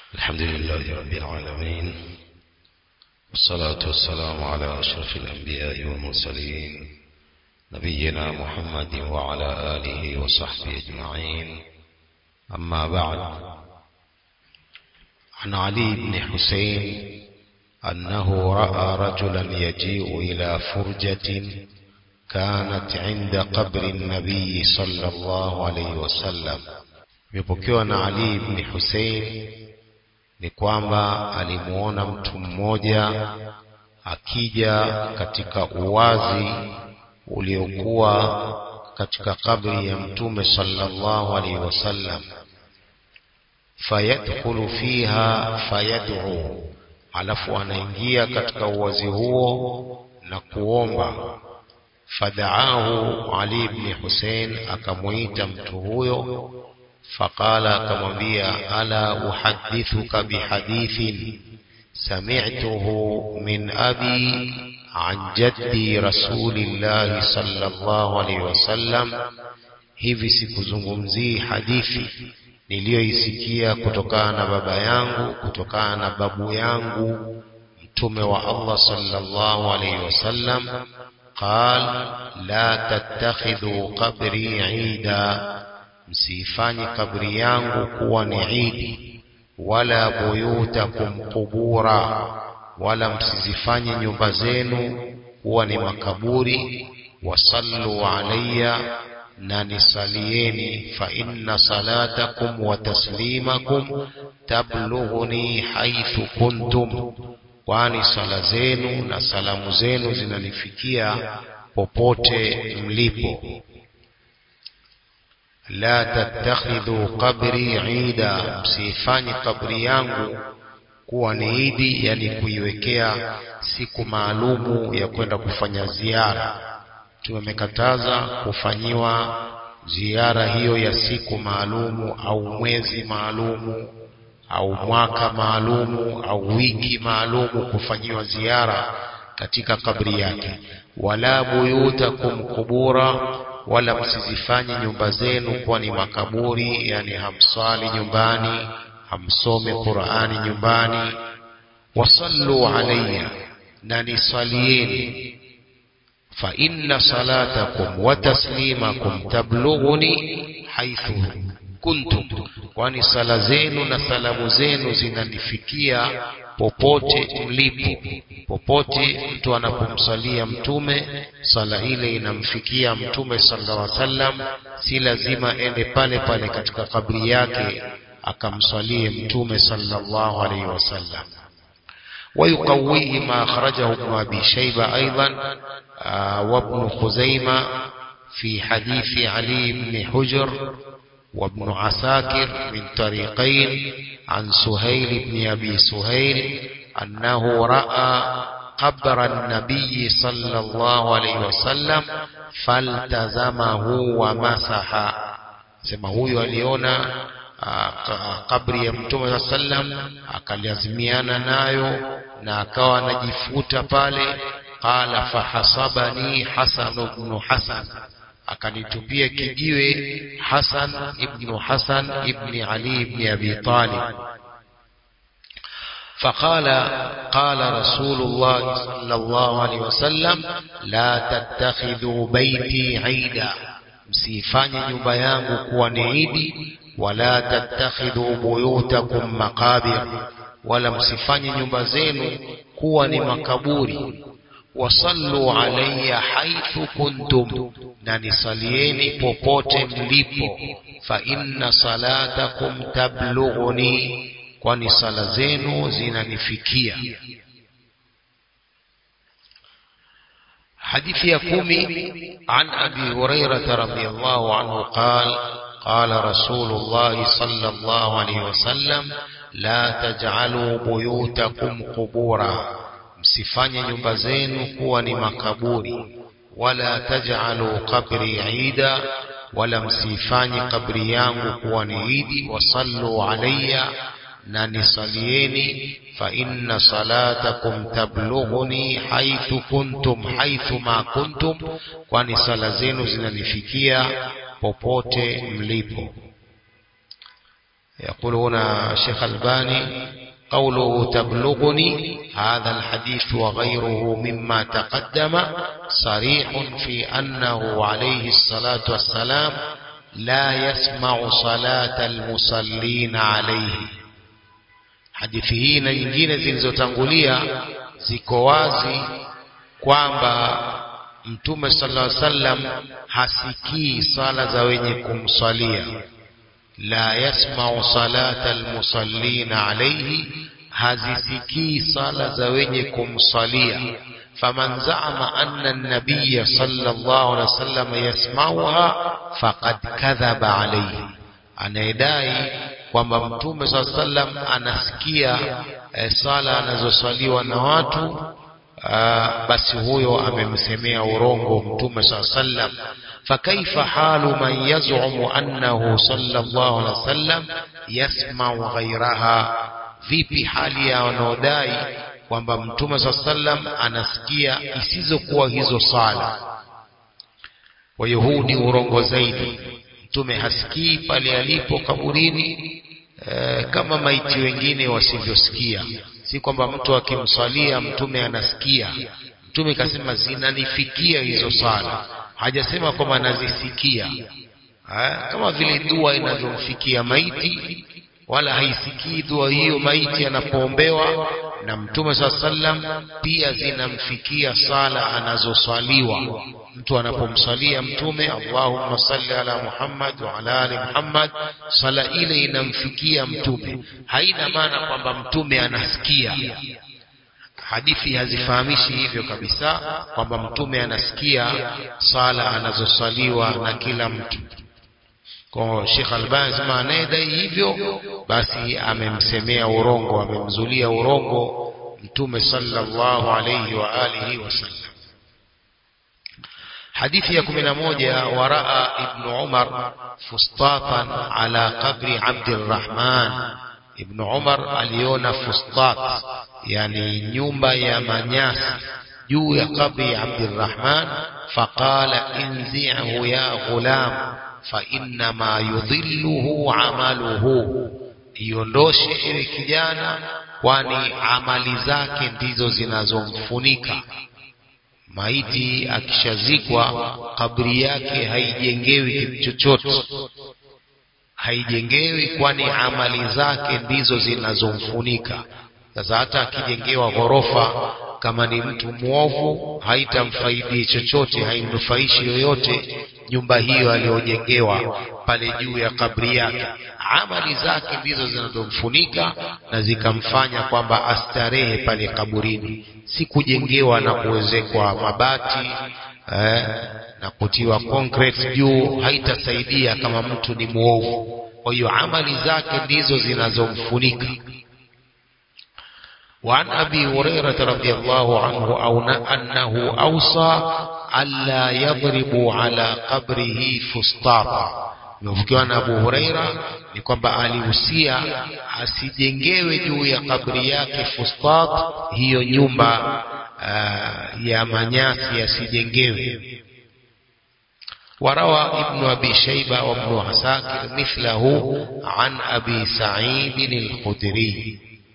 الحمد لله رب العالمين، والصلاة والسلام على أشرف الأنبياء والمرسلين نبينا محمد وعلى آله وصحبه أجمعين. أما بعد، عن علي بن حسين أنه رأى رجلا يجيء إلى فرجة كانت عند قبر النبي صلى الله عليه وسلم. Imepokewa na Ali ibn Hussein ni kwamba alimuona mtu mmoja akija katika uwazi uliokuwa katika kabri ya Mtume sallallahu alaihi wasallam. Fayadkhulu fiha fayad'u, alafu anaingia katika uwazi huo na kuomba. Fadaahu Ali ibn Hussein, akamuita mtu huyo. Faqala, akamwambia, ala uhaddithuka bihadithin sami'tuhu min abi an jaddi rasulillahi sallallahu alaihi wasallam, hivi sikuzungumzii hadithi niliyoisikia kutokana na baba yangu, kutokana na babu yangu mtume wa Allah sallallahu alaihi wasallam. Qal la tattakhidhu qabri 'ida, msifanye kabri yangu kuwa ni idi. Wala buyutakum qubura, wala msizifanye nyumba zenu kuwa ni makaburi. Wasallu alayya, na nisalieni. Fa inna salatakum wa taslimakum tablughuni haythu kuntum, kwani sala zenu na salamu zenu zinanifikia popote mlipo. La tattakhidhu qabri 'ida, msifanye kabri yangu kuwa ni idi, yani kuiwekea siku maalumu ya kwenda kufanya ziara. Tumekataza kufanyiwa ziara hiyo ya siku maalumu au mwezi maalumu au mwaka maalumu au wiki maalumu, kufanyiwa ziara katika kabri yake. Wala buyutakum qubura, wala msizifanye nyumba zenu kuwa ni makaburi, yani hamswali nyumbani, hamsome Qur'ani nyumbani. Wasallu alayya, na nisalieni. Fa inna salatakum wa taslimakum tablughuni haythu kuntum, kwani sala zenu na salamu zenu zinanifikia popote mlipo. Popote mtu anapomsalia mtume, sala ile inamfikia mtume sallallahu alaihi wasallam. Si lazima ende pale pale katika kabri yake akamsalie mtume sallallahu alaihi wasallam. ويقويه ما أخرجه ابن أبي شيبة أيضا وابن خزيمة في حديث علي بن حجر وابن عساكر من طريقين عن سهيل بن أبي سهيل أنه رأى قبر النبي صلى الله عليه وسلم فالتزمه ومسح. سما huyo aliona kabri ya Mtume sallam, akaliazimiana nayo na akawa anajifuta pale. Qala fahasabani Hasan ibn Hasan, akanitupia kijiwe Hasan ibn Ali ibn Abi Talib. Faqala qala Rasulullah sallallahu alaihi wasallam la tattakhidhu baiti 'ida, msifanye nyumba yangu kuwa ni idi. Wala tattakhidhu buyutakum maqabir, wala msifanye nyumba zenu kuwa ni makaburi. Wasallu alayya haythu kuntum, na nisalieni popote mlipo. Fa inna salatakum tablughuni, kwani sala zenu zinanifikia. حديث يقومي عن أبي هريرة رضي الله عنه قال قال رسول الله صلى الله عليه وسلم لا تجعلوا بيوتكم قبورا، msifanye nyumba zenu kuwa ni makaburi. Wala taj'alu qabri 'ida, wala msifanye kabri yangu kuwa ni idi. Wasallu alayya, na nisalieni. Fa inna salatakum tablughuni haythu kuntum haythu ma kuntum, kwani sala zenu zinanifikia popote mlipo. يقول هنا الشيخ الباني قوله تبلغني هذا الحديث وغيره مما تقدم صريح في أنه عليه الصلاة والسلام لا يسمع صلاة المصلين عليه. hadithi hii na nyingine zilizotangulia ziko wazi kwamba Mtume sallallahu alaihi wasallam hasikii sala za wenye kumsalia. La yasma'u salata almusallina alayhi, hazisikii sala za wenye kumsalia. Faman za'ama anna an-nabiy sallallahu alaihi wasallam yasma'uha faqad kadhaba alayhi, anayedai kwamba Mtume sallallahu alaihi wasallam anasikia sala anazosaliwa na watu, basi huyo amemsemea urongo Mtume sallallahu alaihi wasallam. Fakaifa halu man yaz'umu annahu sallallahu alaihi wasallam yasma'u ghayraha, vipi hali ya wanaodai kwamba Mtume sallallahu alaihi wasallam anasikia isizokuwa hizo sala? Wayahudi urongo zaidi. Mtume hasikii pale alipo kaburini kama maiti wengine wasivyosikia. Si kwamba mtu akimsalia Mtume anasikia. Mtume kasema zinanifikia hizo sala, hajasema kwamba anazisikia. Kama vile dua inavyomfikia maiti, wala haisikii dua hiyo maiti anapoombewa, na Mtume sallam pia zinamfikia sala anazoswaliwa. Mtu anapomsalia Mtume, Allahumma salli ala Muhammad wa ala ali Muhammad, sala ile inamfikia Mtume. Haina maana kwamba Mtume anasikia. Hadithi hazifahamishi hivyo kabisa, kwamba Mtume anasikia sala anazosaliwa na kila mtu. Kwa Sheikh Albani sema anayedai hivyo basi amemsemea urongo, amemzulia urongo Mtume sallallahu alayhi wa alihi wasallam. Hadithi ya 11, waraa Ibn Umar fustatan ala qabri Abdurrahman. Ibn Umar aliona fustat, yani nyumba ya manyasi juu ya kabri ya Abdurrahman. Faqala inzi'hu ya ghulam fa inna ma yudhilluhu amaluhu, iondoshe ewe kijana, kwani amali zake ndizo zinazomfunika. Maiti akishazikwa kabri yake haijengewi kitu chochote, haijengewi, kwani amali zake ndizo zinazomfunika. Sasa hata akijengewa ghorofa, kama ni mtu muovu haitamfaidi chochote, haimnufaishi yoyote nyumba hiyo aliyojengewa pale juu ya kabri yake. Amali zake ndizo zinazomfunika na zikamfanya kwamba astarehe pale kaburini, si kujengewa na kuwezekwa mabati na kutiwa concrete juu. Haitasaidia kama mtu ni muovu. Kwa hiyo amali zake ndizo zinazomfunika. وعن أبي هريرة رضي الله عنه أنه أوصى ألا يضربوا على قبره فسطاطا. Mfukiwa Abu Huraira ni kwamba alihusia asijengewe juu ya kabri yake fustat, hiyo nyumba ya manyasi asijengewe. وروى ابن أبي شيبة وابن عساكر مثله عن أبي سعيد الخدري.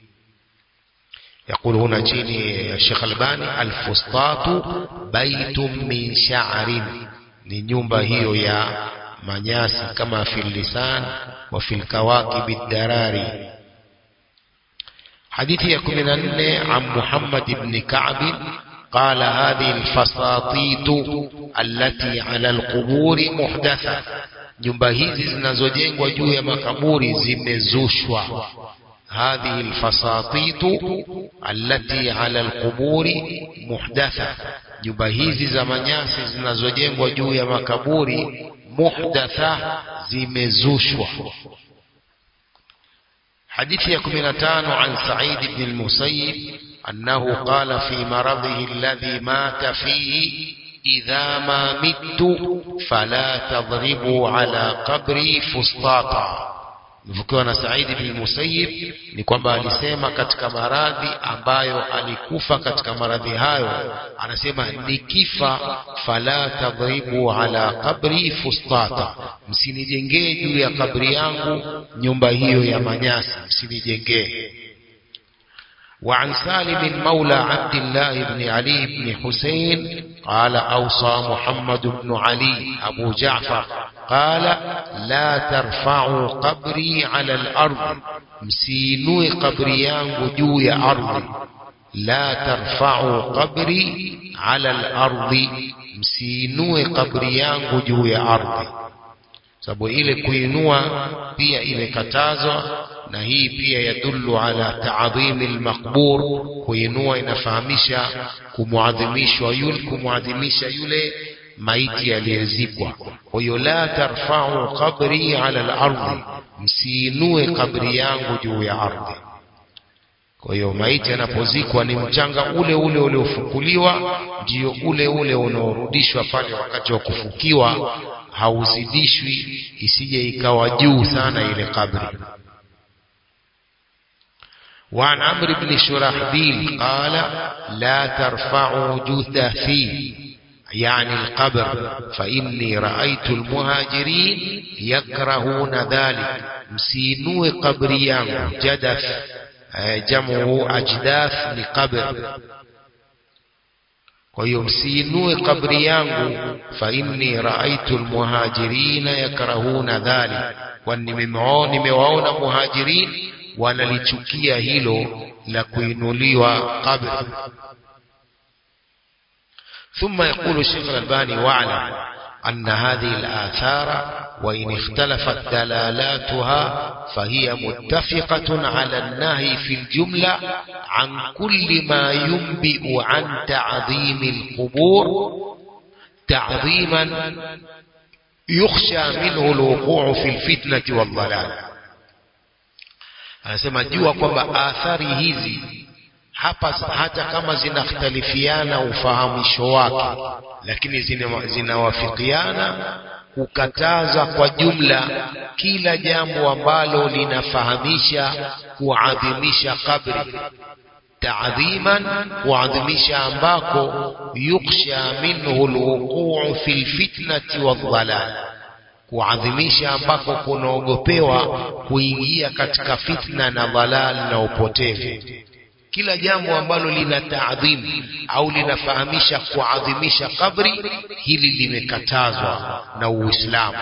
يقول هنا جيني الشيخ الباني الفسطاط بيت من شعر، لنيومبا هيو يا منياسي كما في اللسان وفي الكواكب الدراري. حديث يكون عن محمد بن كعب قال هذه الفساطيط التي على القبور محدثة، nyumba hizi zinazojengwa juu ya makaburi zimezushwa. هذه الفساطيط التي على القبور محدثة، nyumba hizi za manyasi zinazojengwa juu ya makaburi muhdatha, zimezushwa. حديث يا 15 عن سعيد بن المسيب أنه قال في مرضه الذي مات فيه إذا ما مت فلا تضربوا على قبري فسطاطا. mvukiwa na Said ibn Musayyib ni kwamba alisema katika maradhi ambayo alikufa katika maradhi hayo, anasema nikifa fala tadribu ala qabri fustata, msinijengee juu ya kabri yangu nyumba hiyo ya manyasi, msinijengee. وعن سالم مولى عبد الله بن علي بن حسين قال أوصى محمد بن علي أبو جعفر قال لا ترفعوا قبري على الأرض، مسينوا قبريان جوي أرض. لا ترفعوا قبري على الأرض، مسينوا قبريان جوي أرض. sababu ile kuinua pia imekatazwa, na hii pia yadullu ala ta'dhimi al-maqbur. Kuinua inafahamisha kumuadhimisha yule maiti aliyezikwa. Kwa hiyo la tarfa'u qabri ala al-ardi, msiinue kabri yangu juu ya ardhi. Kwa hiyo maiti anapozikwa ni mchanga ule ule uliofukuliwa, ndio ule ule unaorudishwa pale wakati wa kufukiwa, hauzidishwi isije ikawa juu sana ile kabri. وعن عمرو بن شرحبيل قال لا ترفعوا جثثي يعني القبر فإني رأيت المهاجرين يكرهون ذلك، مسينوا قبريان جدث جمعه أجداث لقبر. kwa hiyo msiinue kabri yangu, fa inni raaitu almuhajirina yakrahuna dhalik, kwani nimewaona muhajirin wanalichukia hilo la kuinuliwa kabri. ثم يقول الشيخ الألباني واعلم أن هذه الآثار وإن اختلفت دلالاتها فهي متفقة على النهي في الجملة عن كل ما ينبئ عن تعظيم القبور تعظيما يخشى منه الوقوع في الفتنة والضلال. anasema jua kwamba athari hizi hapa hata kama zinakhtalifiana ufahamisho wake, lakini zinawafikiana kukataza kwa jumla kila jambo ambalo linafahamisha kuadhimisha kabri, taadhiman, kuadhimisha ambako yukhsha minhu alwuquu fil fitnati wadhalal, kuadhimisha ambako kunaogopewa kuingia katika fitna na dhalal na upotevu. Kila jambo ambalo lina taadhim au linafahamisha kuadhimisha kabri, hili limekatazwa na Uislamu.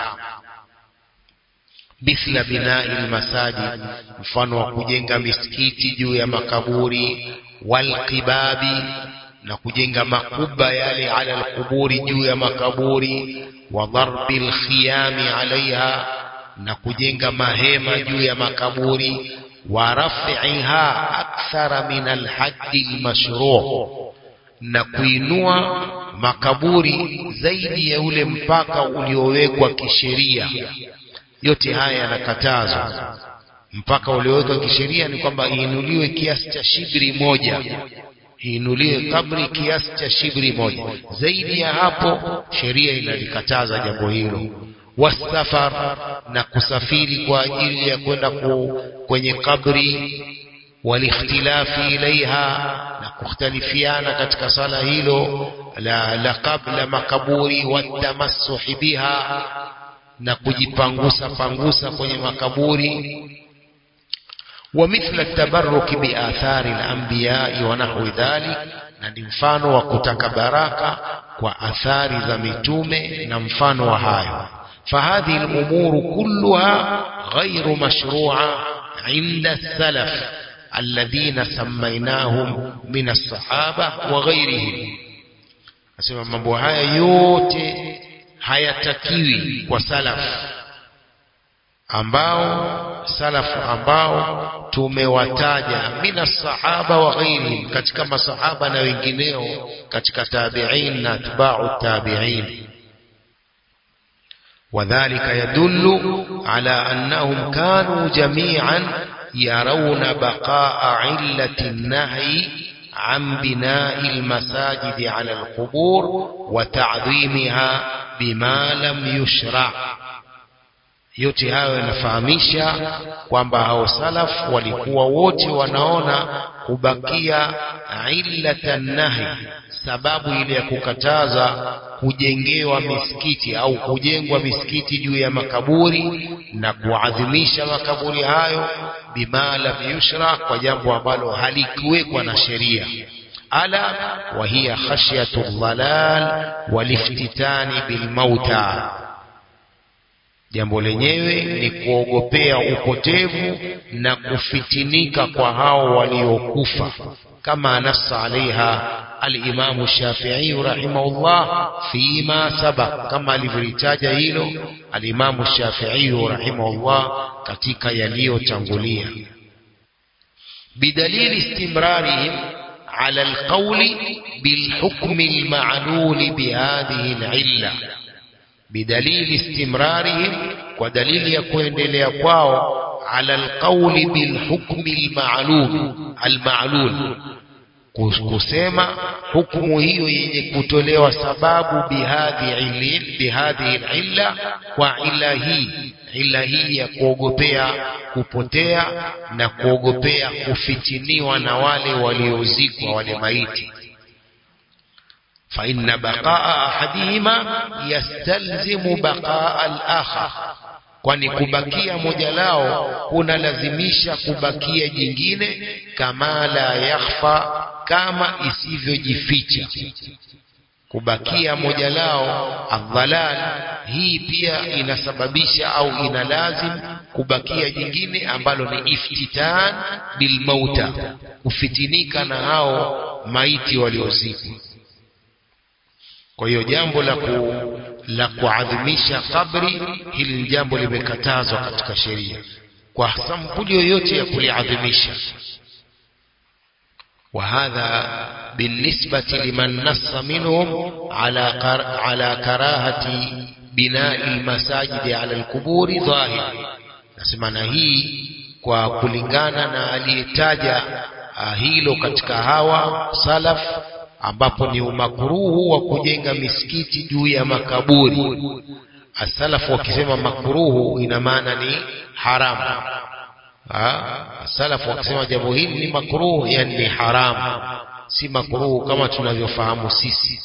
Mithla binai almasajid, mfano wa kujenga misikiti juu ya makaburi, walqibabi, na kujenga makuba yale ala alquburi juu ya makaburi, wa darbil khiyami alaiha, na kujenga mahema juu ya makaburi, wa raf'iha akthara min alhaddi almashru', na kuinua makaburi zaidi ya ule mpaka uliowekwa kisheria. Yote haya yanakatazwa. Mpaka uliowekwa kisheria ni kwamba iinuliwe kiasi cha shibri moja, iinuliwe kabri kiasi cha shibri moja. Zaidi ya hapo sheria inalikataza jambo hilo. Wasafar, na kusafiri kwa ajili ya kwenda kwenye kabri, walikhtilafi ilaiha, na kukhtalifiana katika sala hilo la kabla makaburi, watamassuhi biha, na kujipangusa pangusa kwenye makaburi. ومثل التبرك بآثار الأنبياء ونحو ذلك, na ni mfano wa kutaka baraka kwa athari za mitume na mfano wa hayo. فهذه الأمور كلها غير مشروعة عند السلف الذين سميناهم من الصحابة وغيرهم. asema mambo haya yote hayatakiwi kwa salaf ambao tumewataja mina sahaba wa ghairihim, katika masahaba na wengineo katika tabi'in na atba'u tabi'in. وذلك يدل على أنهم كانوا جميعا يرون بقاء علة النهي عن بناء المساجد على القبور وتعظيمها بما لم يشرع. Yote hayo yanafahamisha kwamba hao salaf walikuwa wote wanaona kubakia illatan nahi, sababu ile ya kukataza kujengewa misikiti au kujengwa misikiti juu ya makaburi na kuadhimisha makaburi hayo, bima lam yushra, kwa jambo ambalo halikuwekwa na sheria. Ala wa hiya khashyatu dhalal waliftitani bilmauta, jambo lenyewe ni kuogopea upotevu na kufitinika kwa hao waliokufa, kama nassa alaiha al-Imam Shafi'i rahimahullah fima sabaq, kama alivyotaja hilo al-Imam Shafi'i rahimahullah katika yaliyotangulia. Bidalili istimrarihim ala al-qawli bilhukm al-ma'lul bihadhihi al-illa, bidalili istimrarihim, kwa dalili ya kuendelea kwao, ala alqawli bilhukmi alma'lul, kusema hukumu hiyo yenye kutolewa sababu bihadhihi illa, kwa illa hii ya kuogopea kupotea na kuogopea kufitiniwa na wale waliozikwa, wale maiti. فإن بقاء أحدهما يستلزم بقاء الآخر, kwani kubakia moja lao kuna lazimisha kubakia jingine, kama la yakhfa, kama isivyojificha. Kubakia moja lao adhalal, hii pia inasababisha au inalazim kubakia jingine ambalo ni iftitan bilmauta, kufitinika na hao maiti waliozikwa. Kwa hiyo jambo la kuadhimisha kabri, hili ni jambo limekatazwa katika sheria kwa sampuli yoyote ya kuliadhimisha. وهذا بالنسبة لمن نص منهم على كراهة بناء المساجد على القبور ظاهر. نسمعنا hii kwa kulingana na aliyetaja hilo katika hawa salaf, ambapo ni umakruhu wa kujenga misikiti juu ya makaburi. As-salaf wakisema makruhu ina maana ni haramu. As-salaf wakisema jambo hili ni makruhu, yani ni haramu, si makruhu kama tunavyofahamu sisi.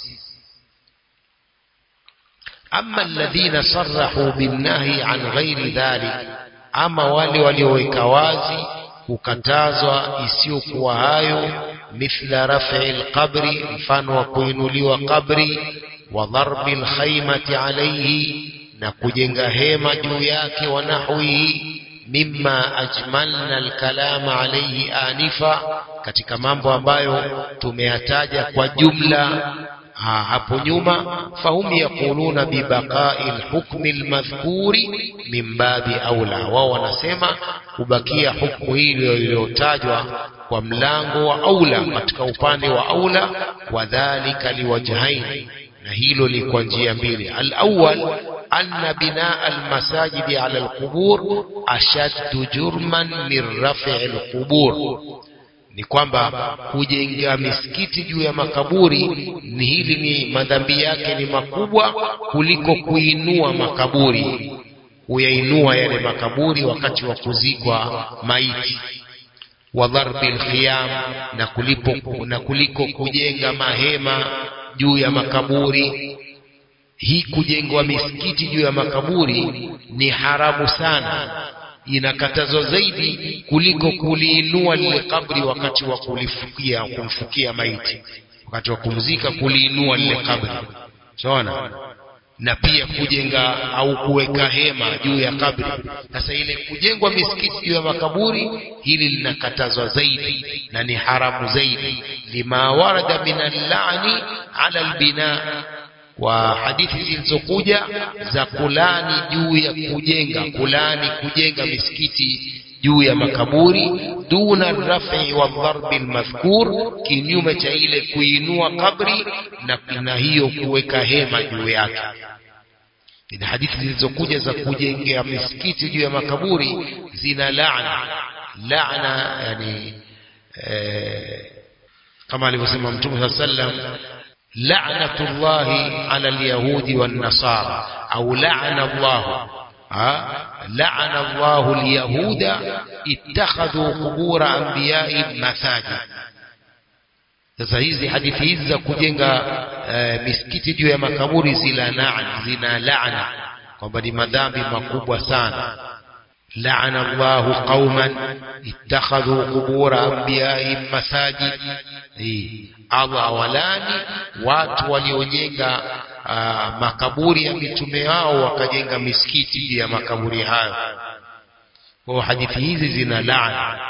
Amma alladhina sarrahu binnahi an ghairi dhalik, ama wale walioweka wazi kukatazwa isiyokuwa hayo, mithla raf'i al-qabri, mfano wa kuinuliwa kabri, wa dharbi al-khaymati alayhi, na kujenga hema juu yake, wa nahwihi mimma ajmalna al-kalama alayhi anifa, katika mambo ambayo tumeyataja kwa jumla hapo nyuma. Fahum yaquluna bibaqa'i al-hukmi al-madhkuri min babi aula, wao wanasema kubakia hukumu hilo iliyotajwa kwa mlango wa aula, katika upande wa aula. Wadhalika liwajhain, na hilo ni kwa njia mbili. Al-awwal anna binaa al-masajidi ala al-qubur ashaddu jurman min raf'i al-qubur, ni kwamba kujenga misikiti juu ya makaburi ni hili ni madhambi yake ni makubwa kuliko kuinua makaburi, kuyainua yale makaburi wakati wa kuzikwa maiti. Wa dharbil khiyam, na kuliko kujenga mahema juu ya makaburi. Hii kujengwa misikiti juu ya makaburi ni haramu sana, inakatazwa zaidi kuliko kuliinua lile kabri wakati wa kumfukia maiti, wakati wa kumzika, kuliinua lile kabri. Sawa. Na pia kujenga au kuweka hema juu ya kabri. Sasa ile kujengwa misikiti juu ya makaburi, hili linakatazwa zaidi na ni haramu zaidi, lima warada min al-la'ni ala al-bina, wa hadithi zilizokuja za kulani juu ya kujenga misikiti juu ya makaburi, duna rafi wa dharbi al-madhkur, kinyume cha ile kuinua kabri na hiyo kuweka hema juu yake. Ina hadithi zilizokuja za kujengea misikiti juu ya makaburi zina laana, yani kama alivyosema Mtume sallallahu alaihi wasallam, la'natullahi ala al-yahudi wan-nasara, au la'ana Allah la'ana Allahu al-yahuda ittakhadhu qubur anbiya'ihim masajid. Sasa hizi hadithi hizi za kujenga misikiti juu ya makaburi zina laana kwamba ni madhambi makubwa sana. La'ana Allahu qauman ittakhadhu qubur anbiya'ihim masajid. Allah walani watu waliojenga makaburi ya mitume wao wakajenga misikiti juu ya makaburi hayo. Kwa hadithi hizi zina laana.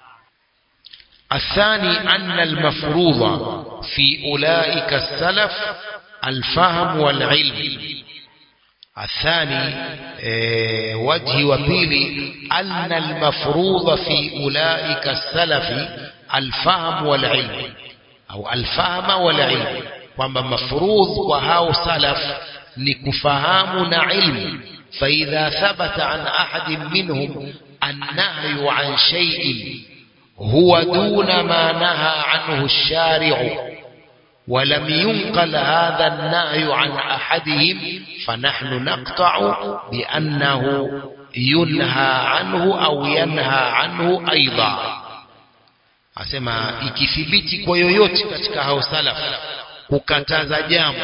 الثاني أن المفروض في أولئك السلف الفهم والعلم. الثاني وجه وبيلي أن المفروض في أولئك السلف الفهم والعلم أو الفهم والعلم. وما مفروض وهاو سلف نكفهام علم. فإذا ثبت عن أحد منهم النهي عن شيء هو دون ما نهى عنه الشارع ولم ينقل هذا النهي عن أحدهم فنحن نقطع بأنه ينهى عنه أو ينهى عنه أيضا. asema ikithibiti kwa yoyote katika hao salaf kukataza jambo,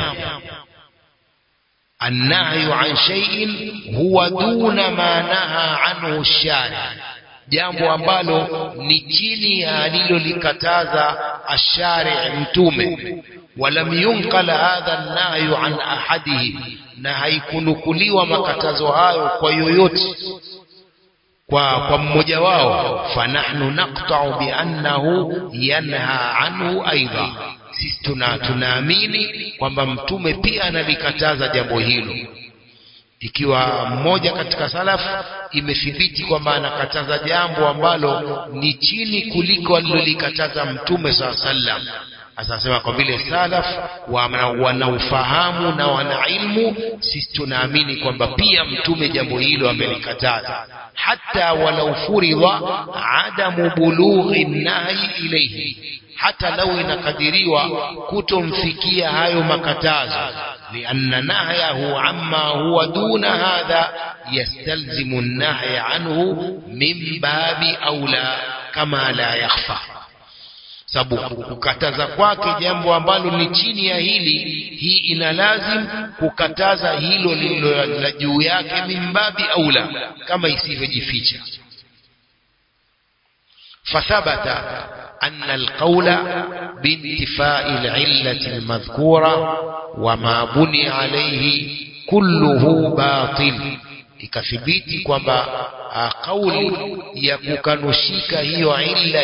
annahyu an shay'in huwa duna ma naha anhu ash-shari', jambo ambalo ni chini ya alilolikataza ash-shari' mtume, walam yunqal hadha an-nahyu an ahadihi, na haikunukuliwa makatazo hayo kwa yoyote kwa mmoja wao, fanahnu naqta'u bi annahu yanha anhu aidha, sisi tunaamini kwamba mtume pia analikataza jambo hilo. Ikiwa mmoja katika salafu imethibiti kwamba anakataza jambo ambalo ni chini kuliko alilolikataza mtume sallam, asasema kwa vile salaf wana ufahamu na wana ilmu, sisi tunaamini kwamba pia mtume jambo hilo amelikataza, hata walau furidha adamu bulughi nahi ilayhi, hata lau inakadiriwa kutomfikia hayo makatazo, lianna nahyahu amma huwa duna hadha yastalzimu an-nahya anhu min babi aula kama la yakhfa. Sababu kukataza kwake jambo ambalo ni chini ya hili, hii inalazim kukataza hilo lililo la juu yake min babi aula, kama isivyojificha. Fathabata anna alqawla biintifai alillati almadhkura wama buni alayhi kulluhu batil, ikathibiti kwamba kauli ya kukanushika hiyo illa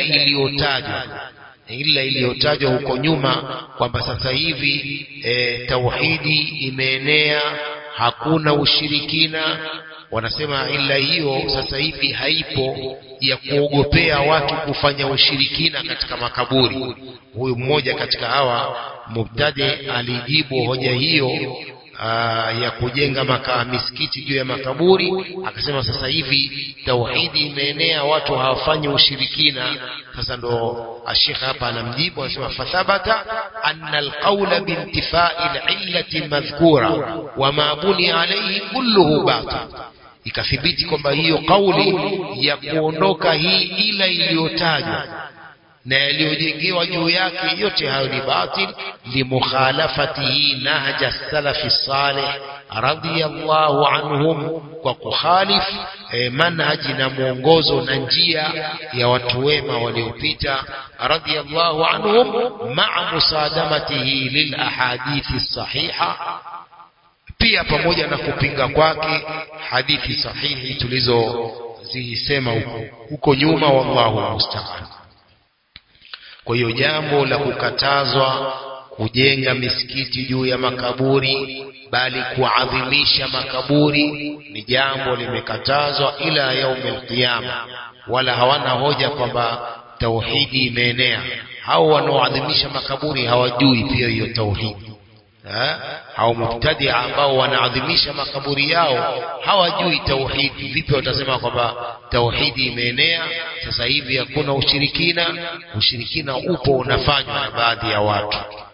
iliyotajwa huko nyuma kwamba sasa hivi tauhidi imeenea, hakuna ushirikina, wanasema illa hiyo sasa hivi haipo, ya kuogopea watu kufanya ushirikina katika makaburi. Huyu mmoja katika hawa mubtadi alijibu hoja hiyo ya kujenga misikiti juu ya makaburi, akasema sasa hivi tauhidi imeenea, watu hawafanyi ushirikina. Sasa ndo Sheikh hapa anamjibu, anasema fathabata anna alqawla biintifai alillati madhkura wama buni alayhi kulluhu batil, ikathibiti kwamba hiyo kauli ya kuondoka hii ila iliyotajwa na yaliyojengewa juu yake yote hayo ni batil, limukhalafatihi nahja salafi salih radiyallahu anhum, kwa kukhalif manhaji na mwongozo na njia ya watu wema waliopita radiyallahu anhum, ma'a musadamatihi lil ahadithi sahiha, pia pamoja na kupinga kwake hadithi sahihi tulizozisema huko nyuma. Wallahu musta'an. Kwa hiyo jambo la kukatazwa kujenga misikiti juu ya makaburi, bali kuadhimisha makaburi, ni jambo limekatazwa ila yaumil qiyama, wala hawana hoja kwamba tauhidi imeenea. Hao wanaoadhimisha makaburi hawajui pia hiyo tauhidi. Hao mubtadia ambao wanaadhimisha makaburi yao hawajui tauhidi. Vipi watasema kwamba tauhidi imeenea, sasa hivi hakuna ushirikina? Ushirikina upo, unafanywa na baadhi ya watu.